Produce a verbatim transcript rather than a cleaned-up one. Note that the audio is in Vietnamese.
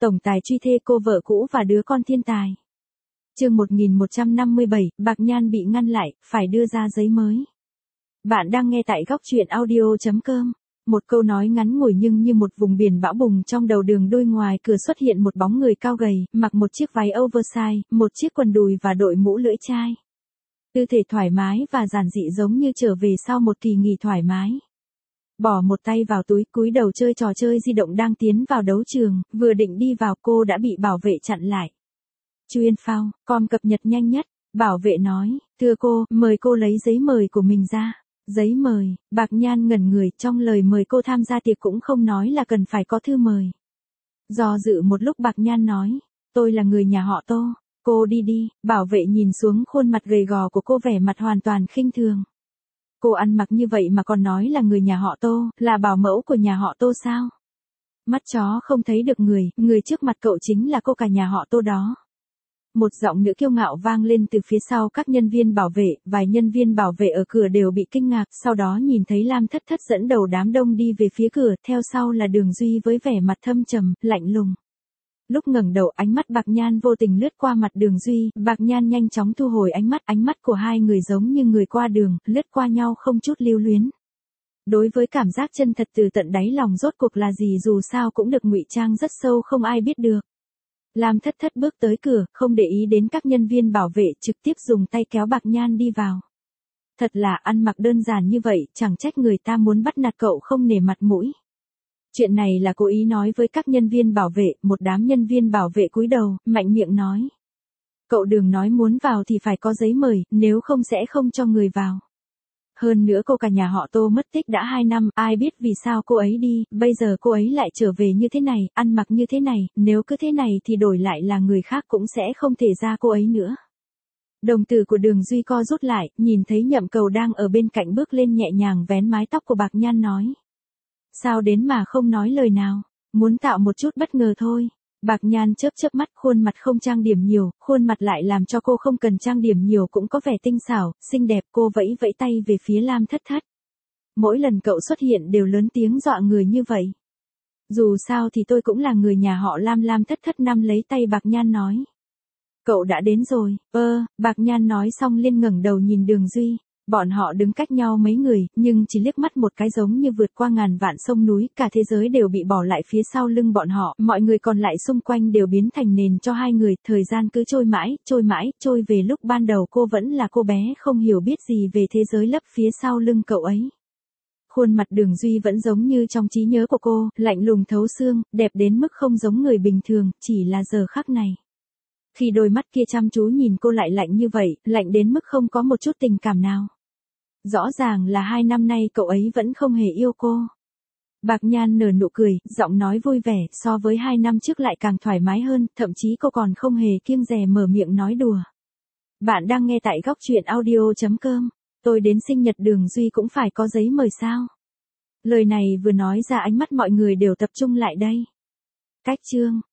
tổng tài truy thê cô vợ cũ và đứa con thiên tài. Chương một nghìn một trăm năm mươi bảy, Bạc Nhan bị ngăn lại, phải đưa ra giấy mới. Bạn đang nghe tại góc truyện audio chấm com. Một câu nói ngắn ngủi nhưng như một vùng biển bão bùng trong đầu đường đôi ngoài cửa xuất hiện một bóng người cao gầy, mặc một chiếc váy oversize, một chiếc quần đùi và đội mũ lưỡi chai. Tư thế thoải mái và giản dị giống như trở về sau một kỳ nghỉ thoải mái. Bỏ một tay vào túi, cúi đầu chơi trò chơi di động đang tiến vào đấu trường, vừa định đi vào cô đã bị bảo vệ chặn lại. Chuyên phao, com cập nhật nhanh nhất, bảo vệ nói, thưa cô, mời cô lấy giấy mời của mình ra. Giấy mời, Bạc Nhan ngẩn người, trong lời mời cô tham gia tiệc cũng không nói là cần phải có thư mời. Do dự một lúc Bạc Nhan nói, tôi là người nhà họ Tô, cô đi đi, bảo vệ nhìn xuống khuôn mặt gầy gò của cô vẻ mặt hoàn toàn khinh thường. Cô ăn mặc như vậy mà còn nói là người nhà họ Tô, là bảo mẫu của nhà họ Tô sao? Mắt chó không thấy được người, người trước mặt cậu chính là cô cả nhà họ Tô đó. Một giọng nữ kiêu ngạo vang lên từ phía sau các nhân viên bảo vệ, vài nhân viên bảo vệ ở cửa đều bị kinh ngạc, sau đó nhìn thấy Lam Thất Thất dẫn đầu đám đông đi về phía cửa, theo sau là Đường Duy với vẻ mặt thâm trầm, lạnh lùng. Lúc ngẩng đầu ánh mắt Bạc Nhan vô tình lướt qua mặt Đường Duy, Bạc Nhan nhanh chóng thu hồi ánh mắt, ánh mắt của hai người giống như người qua đường, lướt qua nhau không chút lưu luyến. Đối với cảm giác chân thật từ tận đáy lòng rốt cuộc là gì dù sao cũng được ngụy trang rất sâu không ai biết được. Lam Thất Thất bước tới cửa, không để ý đến các nhân viên bảo vệ, trực tiếp dùng tay kéo Bạc Nhan đi vào. Thật là ăn mặc đơn giản như vậy, chẳng trách người ta muốn bắt nạt cậu không nể mặt mũi. Chuyện này là cố ý nói với các nhân viên bảo vệ, một đám nhân viên bảo vệ cúi đầu, mạnh miệng nói. Cậu đừng nói muốn vào thì phải có giấy mời, nếu không sẽ không cho người vào. Hơn nữa cô cả nhà họ Tô mất tích đã hai năm, ai biết vì sao cô ấy đi, bây giờ cô ấy lại trở về như thế này, ăn mặc như thế này, nếu cứ thế này thì đổi lại là người khác cũng sẽ không thể ra cô ấy nữa. Đồng tử của Đường Duy co rút lại, nhìn thấy Nhậm Cầu đang ở bên cạnh bước lên nhẹ nhàng vén mái tóc của Bạc Nhan nói. Sao đến mà không nói lời nào, muốn tạo một chút bất ngờ thôi. Bạc Nhan chớp chớp mắt, khuôn mặt không trang điểm nhiều, khuôn mặt lại làm cho cô không cần trang điểm nhiều cũng có vẻ tinh xảo, xinh đẹp. Cô vẫy vẫy tay về phía Lam Thất Thất. Mỗi lần cậu xuất hiện đều lớn tiếng dọa người như vậy. Dù sao thì tôi cũng là người nhà họ Lam. Lam Thất Thất nắm lấy tay Bạc Nhan nói. Cậu đã đến rồi, ơ, Bạc Nhan nói xong liên ngẩng đầu nhìn Đường Duy. Bọn họ đứng cách nhau mấy người, nhưng chỉ liếc mắt một cái giống như vượt qua ngàn vạn sông núi, cả thế giới đều bị bỏ lại phía sau lưng bọn họ, mọi người còn lại xung quanh đều biến thành nền cho hai người, thời gian cứ trôi mãi, trôi mãi, trôi về lúc ban đầu cô vẫn là cô bé không hiểu biết gì về thế giới lấp phía sau lưng cậu ấy. Khuôn mặt Đường Duy vẫn giống như trong trí nhớ của cô, lạnh lùng thấu xương, đẹp đến mức không giống người bình thường, chỉ là giờ khắc này. Khi đôi mắt kia chăm chú nhìn cô lại lạnh như vậy, lạnh đến mức không có một chút tình cảm nào. Rõ ràng là hai năm nay cậu ấy vẫn không hề yêu cô. Bạc Nhan nở nụ cười, giọng nói vui vẻ, so với hai năm trước lại càng thoải mái hơn, thậm chí cô còn không hề kiêng dè mở miệng nói đùa. Bạn đang nghe tại góc truyện audio chấm com. Tôi đến sinh nhật Đường Duy cũng phải có giấy mời sao? Lời này vừa nói ra ánh mắt mọi người đều tập trung lại đây. Cách chương.